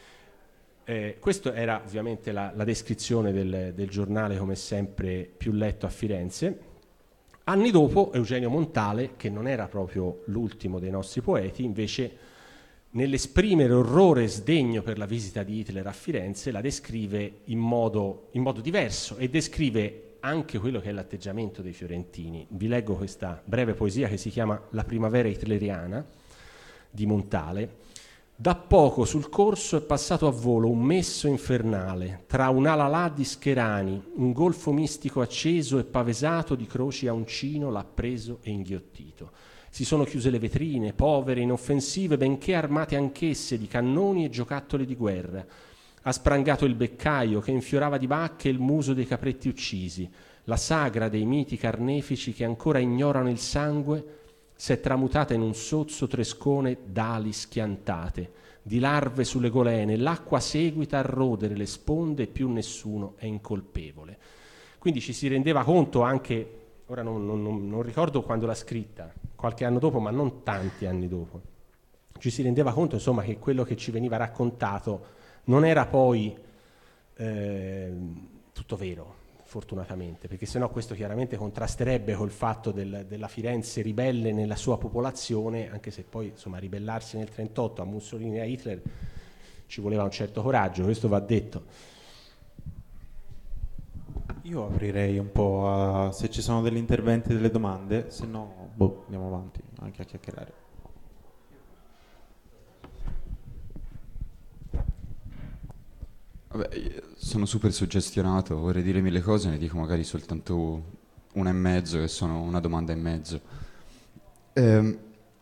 Eh, questa era ovviamente la, la descrizione del, del giornale come sempre più letto a Firenze. Anni dopo Eugenio Montale, che non era proprio l'ultimo dei nostri poeti, invece nell'esprimere orrore e sdegno per la visita di Hitler a Firenze la descrive in modo, in modo diverso e descrive anche quello che è l'atteggiamento dei fiorentini. Vi leggo questa breve poesia che si chiama La primavera hitleriana di Montale. Da poco sul corso è passato a volo un messo infernale, tra un'alalà di scherani, un golfo mistico acceso e pavesato di croci a uncino l'ha preso e inghiottito. Si sono chiuse le vetrine, povere, inoffensive, benché armate anch'esse di cannoni e giocattoli di guerra. Ha sprangato il beccaio che infiorava di bacche il muso dei capretti uccisi. La sagra dei miti carnefici che ancora ignorano il sangue si è tramutata in un sozzo trescone d'ali schiantate, di larve sulle golene, l'acqua seguita a rodere le sponde e più nessuno è incolpevole. Quindi ci si rendeva conto anche, ora non, non, non ricordo quando l'ha scritta, qualche anno dopo, ma non tanti anni dopo, ci si rendeva conto insomma che quello che ci veniva raccontato non era poi eh, tutto vero, fortunatamente, perché sennò questo chiaramente contrasterebbe col fatto del, della Firenze ribelle nella sua popolazione, anche se poi insomma ribellarsi nel trentotto a Mussolini e a Hitler ci voleva un certo coraggio, questo va detto. Io aprirei un po' a se ci sono degli interventi, delle domande, se no boh, andiamo avanti anche a chiacchierare. Vabbè, sono super suggestionato, vorrei dire mille cose, ne dico magari soltanto una e mezzo, che sono una domanda e mezzo. Ehm,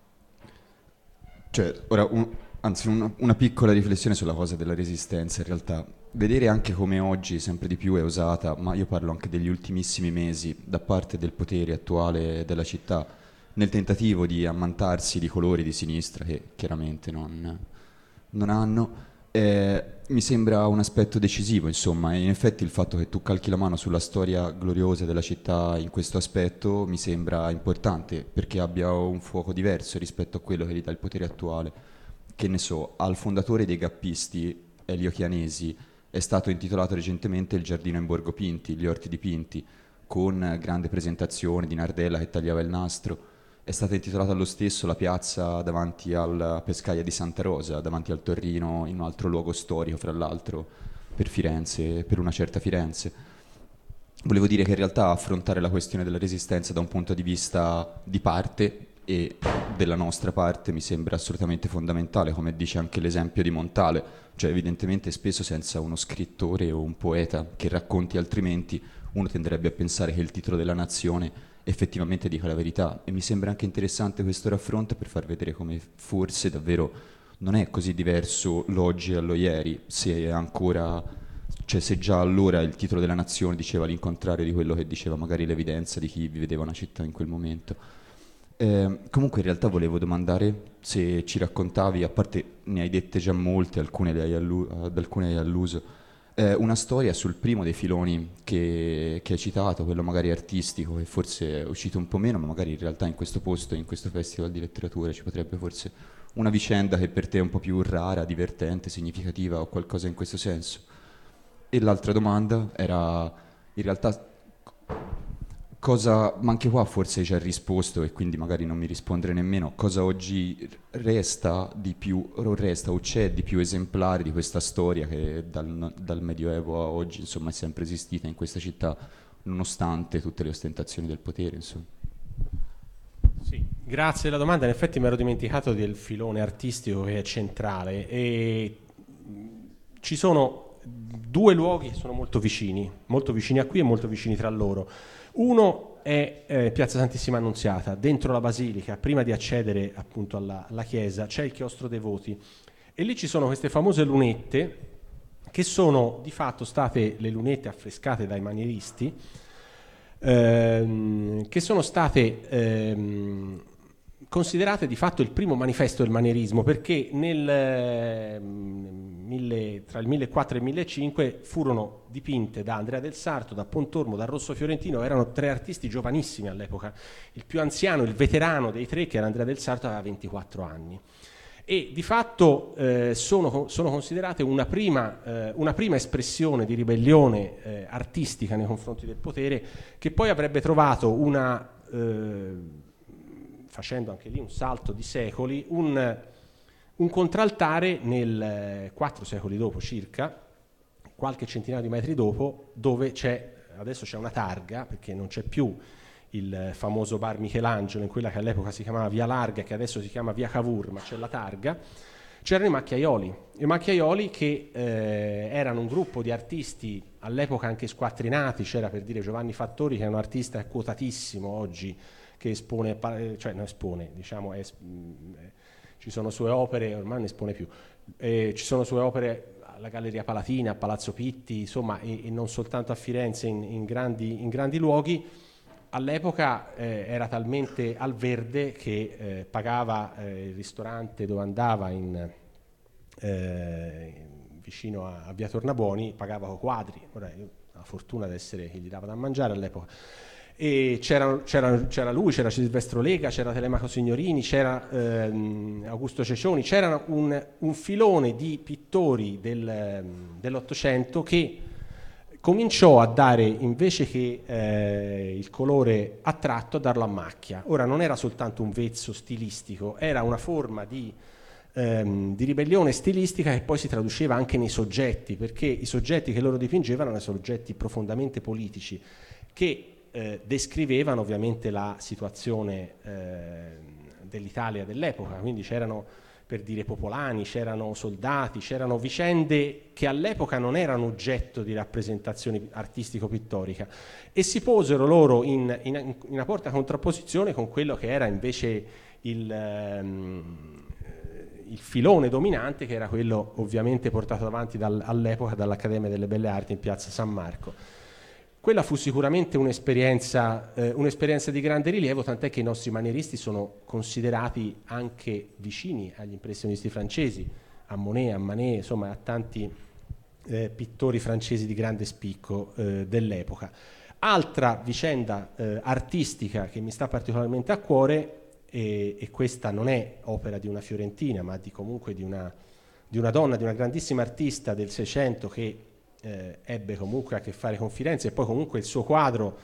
cioè, ora, un, anzi, una, una piccola riflessione sulla cosa della resistenza, in realtà. Vedere anche come oggi sempre di più è usata, ma io parlo anche degli ultimissimi mesi, da parte del potere attuale della città, nel tentativo di ammantarsi di colori di sinistra, che chiaramente non, non hanno. Eh, mi sembra un aspetto decisivo, insomma, e in effetti il fatto che tu calchi la mano sulla storia gloriosa della città in questo aspetto mi sembra importante, perché abbia un fuoco diverso rispetto a quello che gli dà il potere attuale. Che ne so, al fondatore dei gappisti, Elio Chianesi, è stato intitolato recentemente il giardino in Borgo Pinti, gli orti di Pinti, con grande presentazione di Nardella che tagliava il nastro. È stata intitolata allo stesso la piazza davanti alla Pescaia di Santa Rosa, davanti al Torrino, in un altro luogo storico, fra l'altro, per Firenze, per una certa Firenze. Volevo dire che in realtà affrontare la questione della resistenza da un punto di vista di parte e della nostra parte mi sembra assolutamente fondamentale, come dice anche l'esempio di Montale, cioè evidentemente spesso senza uno scrittore o un poeta che racconti, altrimenti uno tenderebbe a pensare che il titolo della nazione effettivamente dica la verità, e mi sembra anche interessante questo raffronto per far vedere come forse davvero non è così diverso l'oggi allo ieri, se è ancora, cioè se già allora il titolo della nazione diceva l'incontrario di quello che diceva magari l'evidenza di chi vedeva una città in quel momento. Eh, comunque in realtà volevo domandare se ci raccontavi, a parte ne hai dette già molte, alcune le hai allu- ad alcune hai alluso, eh, una storia sul primo dei filoni che, che hai citato, quello magari artistico, che forse è uscito un po' meno, ma magari in realtà in questo posto, in questo festival di letteratura ci potrebbe forse una vicenda che per te è un po' più rara, divertente, significativa o qualcosa in questo senso. E l'altra domanda era in realtà cosa, ma anche qua forse hai già risposto e quindi magari non mi rispondere nemmeno, cosa oggi resta di più, o resta o c'è di più esemplare di questa storia che dal, dal Medioevo a oggi insomma è sempre esistita in questa città nonostante tutte le ostentazioni del potere, insomma. Sì, grazie della domanda. In effetti mi ero dimenticato del filone artistico che è centrale e mh, ci sono due luoghi che sono molto vicini, molto vicini a qui e molto vicini tra loro. Uno è eh, Piazza Santissima Annunziata, dentro la basilica, prima di accedere appunto alla, alla chiesa, c'è il chiostro dei voti e lì ci sono queste famose lunette che sono di fatto state le lunette affrescate dai manieristi, ehm, che sono state ehm, considerate di fatto il primo manifesto del manierismo, perché nel, eh, mille, tra il millequattrocento e il millecinquecento furono dipinte da Andrea del Sarto, da Pontormo, da Rosso Fiorentino. Erano tre artisti giovanissimi all'epoca. Il più anziano, il veterano dei tre, che era Andrea del Sarto, aveva ventiquattro anni. E di fatto eh, sono, sono considerate una prima, eh, una prima espressione di ribellione eh, artistica nei confronti del potere, che poi avrebbe trovato una, eh, facendo anche lì un salto di secoli, un, un contraltare nel quattro secoli dopo circa, qualche centinaio di metri dopo, dove c'è, adesso c'è una targa, perché non c'è più il famoso bar Michelangelo in quella che all'epoca si chiamava Via Larga, che adesso si chiama Via Cavour, ma c'è la targa. C'erano i macchiaioli, i macchiaioli che eh, erano un gruppo di artisti all'epoca anche squattrinati. C'era, per dire, Giovanni Fattori, che è un artista quotatissimo oggi, che espone, cioè non espone, diciamo, es, mh, ci sono sue opere, ormai non espone più, eh, ci sono sue opere alla Galleria Palatina, a Palazzo Pitti, insomma, e, e non soltanto a Firenze, in, in, grandi, in grandi luoghi. All'epoca eh, era talmente al verde che eh, pagava eh, il ristorante dove andava in, eh, vicino a, a Via Tornabuoni, pagava con quadri. Ora io ho la fortuna di essere chi gli dava da mangiare all'epoca. E c'era, c'era, c'era lui, c'era Silvestro Lega, c'era Telemaco Signorini, c'era ehm, Augusto Cecioni, c'era un, un filone di pittori del, dell'Ottocento che cominciò a dare, invece che eh, il colore attratto, a darlo a macchia. Ora non era soltanto un vezzo stilistico, era una forma di, ehm, di ribellione stilistica che poi si traduceva anche nei soggetti, perché i soggetti che loro dipingevano erano soggetti profondamente politici, che eh, descrivevano ovviamente la situazione eh, dell'Italia dell'epoca. Quindi c'erano, per dire, popolani, c'erano soldati, c'erano vicende che all'epoca non erano oggetto di rappresentazione artistico-pittorica, e si posero loro in, in, in una porta contrapposizione con quello che era invece il, ehm, il filone dominante, che era quello ovviamente portato avanti dal, all'epoca dall'Accademia delle Belle Arti in piazza San Marco. Quella fu sicuramente un'esperienza, eh, un'esperienza di grande rilievo, tant'è che i nostri manieristi sono considerati anche vicini agli impressionisti francesi, a Monet, a Manet, insomma a tanti eh, pittori francesi di grande spicco eh, dell'epoca. Altra vicenda eh, artistica che mi sta particolarmente a cuore, e, e questa non è opera di una fiorentina, ma di comunque di una, di una donna, di una grandissima artista del Seicento che Eh, ebbe comunque a che fare con Firenze, e poi comunque il suo quadro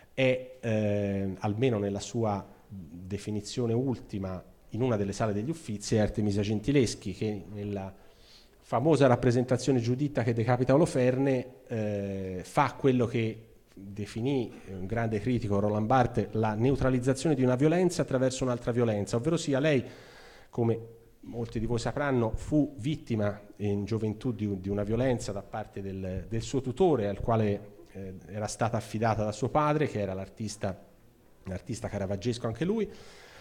è, eh, almeno nella sua definizione ultima, in una delle sale degli Uffizi, è Artemisia Gentileschi, che nella famosa rappresentazione Giuditta che decapita Oloferne eh, fa quello che definì un grande critico, Roland Barthes, la neutralizzazione di una violenza attraverso un'altra violenza, ovvero sia lei, come molti di voi sapranno, fu vittima in gioventù di, di una violenza da parte del, del suo tutore, al quale eh, era stata affidata da suo padre, che era l'artista, l'artista caravaggesco anche lui,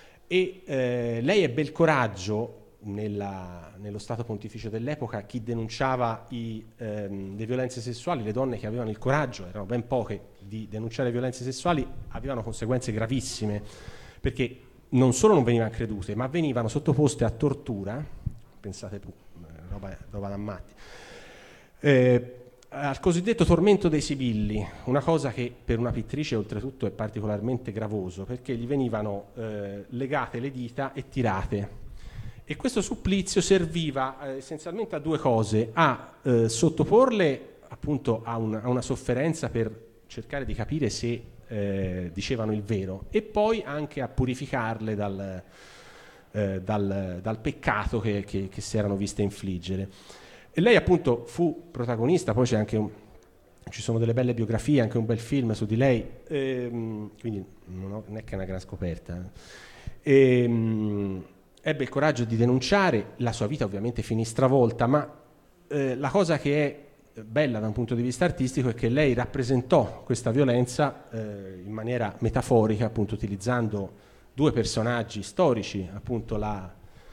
e eh, lei ebbe il coraggio, nella, nello Stato Pontificio dell'epoca, chi denunciava i, ehm, le violenze sessuali, le donne che avevano il coraggio, erano ben poche, di denunciare violenze sessuali, avevano conseguenze gravissime, perché non solo non venivano credute, ma venivano sottoposte a tortura, pensate tu, roba, roba da matti, eh, al cosiddetto tormento dei sibilli, una cosa che per una pittrice oltretutto è particolarmente gravoso, perché gli venivano eh, legate le dita e tirate, e questo supplizio serviva eh, essenzialmente a due cose: a eh, sottoporle appunto a, un, a una sofferenza per cercare di capire se eh, dicevano il vero, e poi anche a purificarle dal, eh, dal, dal peccato che, che, che si erano viste infliggere. E lei appunto fu protagonista, poi c'è anche un, ci sono delle belle biografie, anche un bel film su di lei, ehm, quindi non, ho, non è che è una gran scoperta. Ehm, ebbe il coraggio di denunciare, la sua vita ovviamente finì stravolta, ma eh, la cosa che è bella da un punto di vista artistico è che lei rappresentò questa violenza eh, in maniera metaforica, appunto utilizzando due personaggi storici, appunto la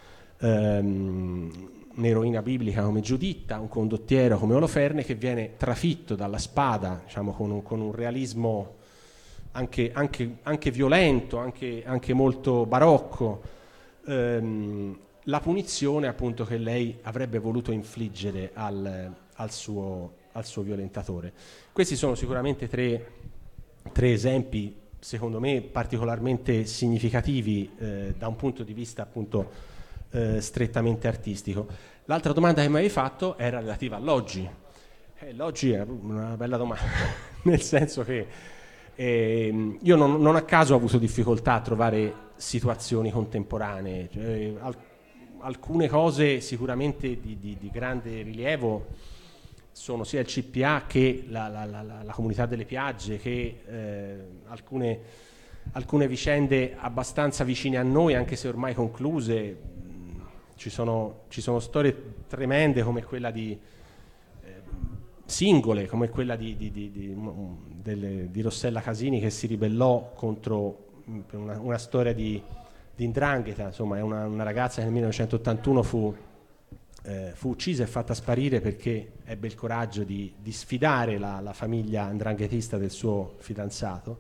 ehm, un'eroina biblica come Giuditta, un condottiero come Oloferne, che viene trafitto dalla spada, diciamo, con un, con un realismo anche, anche, anche violento, anche, anche molto barocco, ehm, la punizione appunto che lei avrebbe voluto infliggere al, al, suo, al suo violentatore. Questi sono sicuramente tre, tre esempi, secondo me, particolarmente significativi eh, da un punto di vista appunto Eh, strettamente artistico. L'altra domanda che mi avevi fatto era relativa all'oggi. Eh, l'oggi è una bella domanda, nel senso che eh, io non, non a caso ho avuto difficoltà a trovare situazioni contemporanee. Cioè, al, alcune cose sicuramente di, di, di grande rilievo sono sia il C P A che la, la, la, la comunità delle piagge, che eh, alcune, alcune vicende abbastanza vicine a noi, anche se ormai concluse. Ci sono, ci sono storie tremende come quella di eh, singole, come quella di, di, di, di, delle, di Rossella Casini, che si ribellò contro una, una storia di, di 'ndrangheta, insomma è una, una ragazza che nel millenovecentottantuno fu, eh, fu uccisa e fatta sparire perché ebbe il coraggio di, di sfidare la, la famiglia 'ndranghetista del suo fidanzato.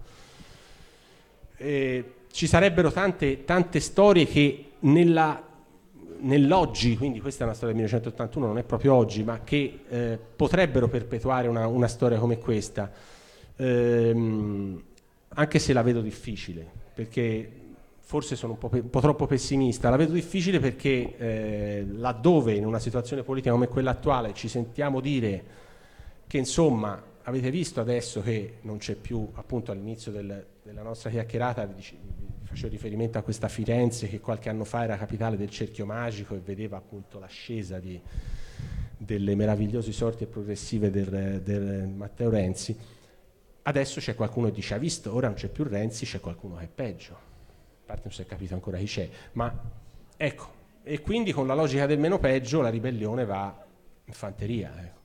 E ci sarebbero tante, tante storie che nella nell'oggi, quindi questa è una storia del millenovecentottantuno, non è proprio oggi, ma che eh, potrebbero perpetuare una, una storia come questa, ehm, anche se la vedo difficile, perché forse sono un po', pe- un po' troppo pessimista, la vedo difficile perché eh, laddove in una situazione politica come quella attuale ci sentiamo dire che insomma avete visto adesso che non c'è più, appunto all'inizio del, della nostra chiacchierata facevo riferimento a questa Firenze che qualche anno fa era capitale del cerchio magico e vedeva appunto l'ascesa di, delle meravigliose sorti e progressive del, del Matteo Renzi. Adesso c'è qualcuno che dice: ha visto, ora non c'è più Renzi, c'è qualcuno che è peggio. A parte non si è capito ancora chi c'è, ma ecco, e quindi con la logica del meno peggio la ribellione va in fanteria, ecco.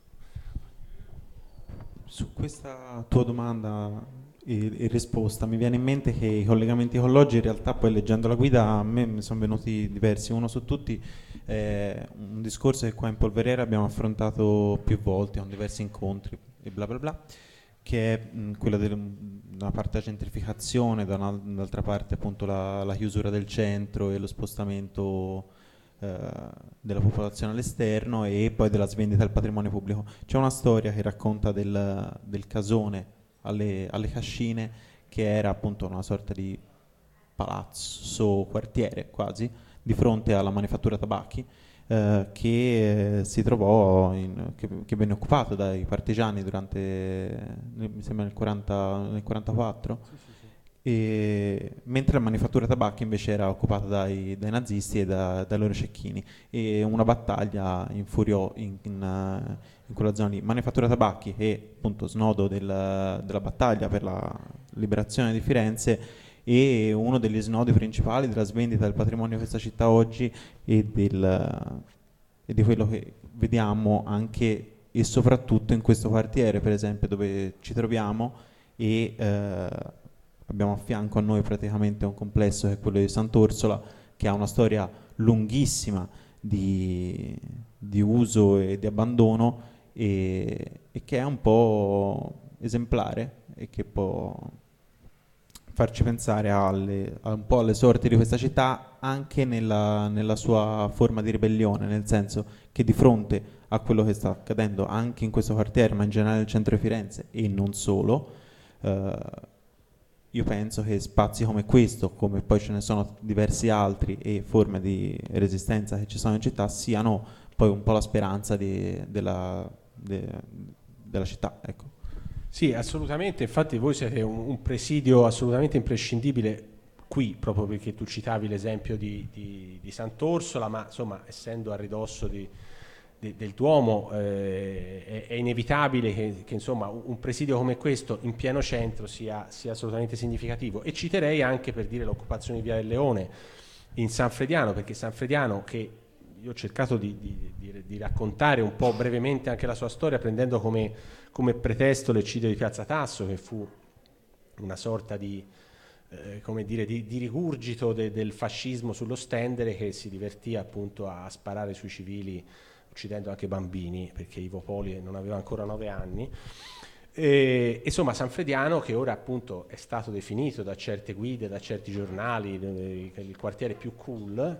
Su questa tua domanda e risposta mi viene in mente che i collegamenti con l'oggi, in realtà poi leggendo la guida a me mi sono venuti diversi. Uno su tutti è un discorso che qua in Polveriera abbiamo affrontato più volte con diversi incontri e bla bla bla, che è mh, quella da una parte la gentrificazione, da un'altra parte appunto la, la chiusura del centro e lo spostamento eh, della popolazione all'esterno, e poi della svendita del patrimonio pubblico. C'è una storia che racconta del, del casone Alle, alle Cascine, che era appunto una sorta di palazzo quartiere quasi di fronte alla manifattura tabacchi, eh, che eh, si trovò in, che, che venne occupato dai partigiani durante mi sembra nel, quaranta, nel quarantaquattro, sì, sì, sì. E, mentre la manifattura tabacchi invece era occupata dai, dai nazisti e da, dai loro cecchini, e una battaglia infuriò in, in in quella zona lì. Manifattura tabacchi, che appunto snodo del, della battaglia per la liberazione di Firenze, e uno degli snodi principali della svendita del patrimonio di questa città oggi e, del, e di quello che vediamo anche e soprattutto in questo quartiere, per esempio, dove ci troviamo, e eh, abbiamo a fianco a noi praticamente un complesso che è quello di Sant'Orsola, che ha una storia lunghissima di, di uso e di abbandono, E, e che è un po' esemplare e che può farci pensare alle, a un po' alle sorti di questa città anche nella, nella sua forma di ribellione, nel senso che di fronte a quello che sta accadendo anche in questo quartiere, ma in generale nel centro di Firenze e non solo, eh, io penso che spazi come questo, come poi ce ne sono diversi altri e forme di resistenza che ci sono in città, siano poi un po' la speranza di, della, de, della città, ecco. Sì, assolutamente, infatti voi siete un, un presidio assolutamente imprescindibile qui, proprio perché tu citavi l'esempio di, di, di Sant'Orsola, ma insomma essendo a ridosso di, di, del Duomo eh, è, è inevitabile che, che insomma un presidio come questo in pieno centro sia, sia assolutamente significativo. E citerei anche, per dire, l'occupazione di Via del Leone in San Frediano, perché San Frediano, che io ho cercato di, di, di, di raccontare un po' brevemente anche la sua storia, prendendo come, come pretesto l'eccidio di Piazza Tasso, che fu una sorta di, eh, come dire, di, di rigurgito de, del fascismo sullo Stendere, che si divertì appunto a sparare sui civili, uccidendo anche bambini, perché Ivo Poli non aveva ancora nove anni. E, insomma, San Frediano, che ora appunto è stato definito da certe guide, da certi giornali, il quartiere più cool,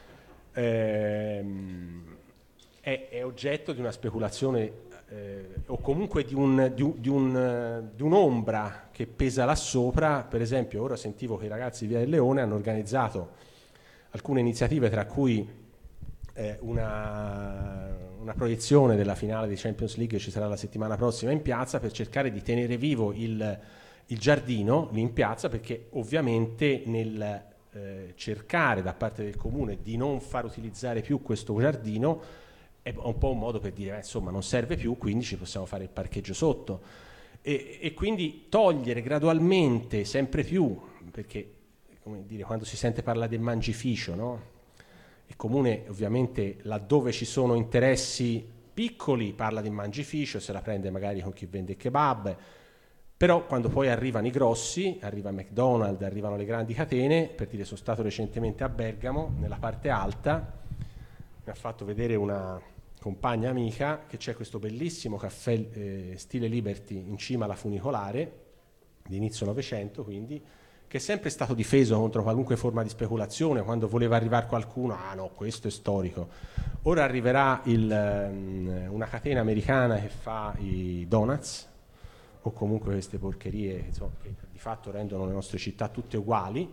ehm, è, è oggetto di una speculazione eh, o comunque di, un, di, un, di, un, di un'ombra che pesa là sopra. Per esempio, ora sentivo che i ragazzi di Via del Leone hanno organizzato alcune iniziative, tra cui eh, una, una proiezione della finale di Champions League che ci sarà la settimana prossima in piazza, per cercare di tenere vivo il, il giardino lì in piazza, perché ovviamente nel eh, cercare da parte del comune di non far utilizzare più questo giardino è un po' un modo per dire eh, insomma non serve più, quindi ci possiamo fare il parcheggio sotto, e, e quindi togliere gradualmente sempre più, perché come dire, quando si sente parlare del mangificio, no? Il comune ovviamente laddove ci sono interessi piccoli parla di mangificio, se la prende magari con chi vende kebab, però quando poi arrivano i grossi, arriva McDonald's, arrivano le grandi catene, per dire, sono stato recentemente a Bergamo, nella parte alta, mi ha fatto vedere una compagna amica che c'è questo bellissimo caffè eh, stile Liberty in cima alla funicolare, di inizio Novecento, quindi, che è sempre stato difeso contro qualunque forma di speculazione. Quando voleva arrivare qualcuno, ah no, questo è storico. Ora arriverà il, um, una catena americana che fa i donuts, o comunque queste porcherie, insomma, che di fatto rendono le nostre città tutte uguali,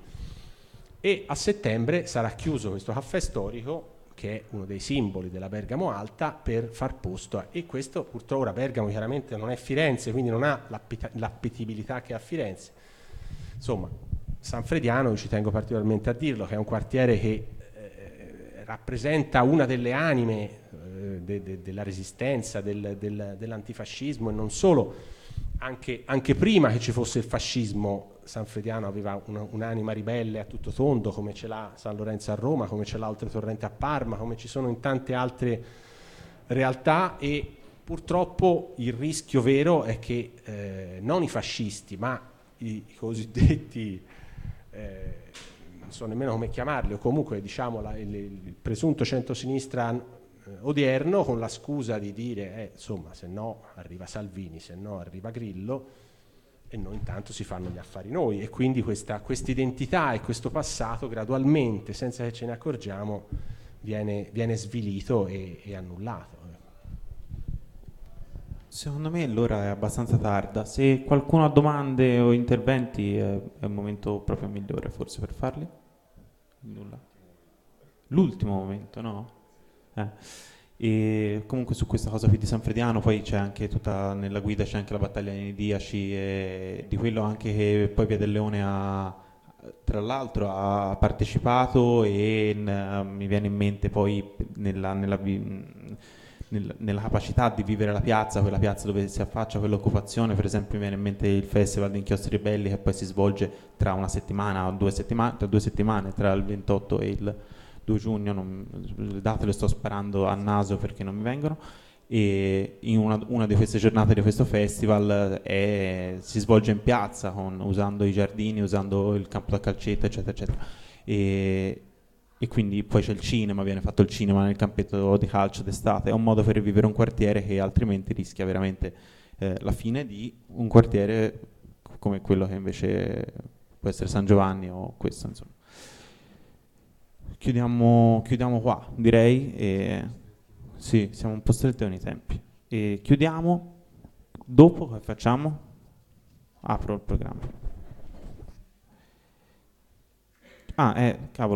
e a settembre sarà chiuso questo caffè storico, che è uno dei simboli della Bergamo Alta, per far posto a, e questo purtroppo, ora Bergamo chiaramente non è Firenze, quindi non ha l'appetibilità che ha Firenze. Insomma, San Frediano, ci tengo particolarmente a dirlo, che è un quartiere che eh, rappresenta una delle anime eh, de, de, della resistenza, del, del, dell'antifascismo, e non solo, anche, anche prima che ci fosse il fascismo San Frediano aveva una, un'anima ribelle a tutto tondo, come ce l'ha San Lorenzo a Roma, come ce l'ha Oltre Torrente a Parma, come ci sono in tante altre realtà. E purtroppo il rischio vero è che eh, non i fascisti, ma i, i cosiddetti eh, non so nemmeno come chiamarli, o comunque diciamo la, il, il presunto centrosinistra eh, odierno, con la scusa di dire eh, insomma, se no arriva Salvini, se no arriva Grillo, e noi intanto si fanno gli affari noi, e quindi questa identità e questo passato gradualmente, senza che ce ne accorgiamo, viene, viene svilito e, e annullato. Secondo me l'ora è abbastanza tarda. Se qualcuno ha domande o interventi è, è il momento proprio migliore forse per farli. Nulla. L'ultimo momento, no? Eh. E comunque su questa cosa qui di San Frediano poi c'è anche tutta, nella guida c'è anche la battaglia dei Diaci, e di quello anche che poi Via del Leone ha, tra l'altro, ha partecipato, e n, mi viene in mente poi nella, nella nella capacità di vivere la piazza, quella piazza dove si affaccia quell'occupazione. Per esempio mi viene in mente il festival di Inchiostri Ribelli, che poi si svolge tra una settimana o due settimane, tra due settimane, tra il ventotto e il due giugno, non, le date le sto sparando a naso perché non mi vengono, e in una, una di queste giornate di questo festival è, si svolge in piazza, con, usando i giardini, usando il campo da calcetto, eccetera eccetera, e e quindi poi c'è il cinema, viene fatto il cinema nel campetto di calcio d'estate. È un modo per rivivere un quartiere che altrimenti rischia veramente eh, la fine di un quartiere come quello che invece può essere San Giovanni o questo, insomma. Chiudiamo, chiudiamo qua, direi, e sì, siamo un po' stretti con i tempi. E chiudiamo, dopo che facciamo? Apro il programma. Ah, eh, cavolo.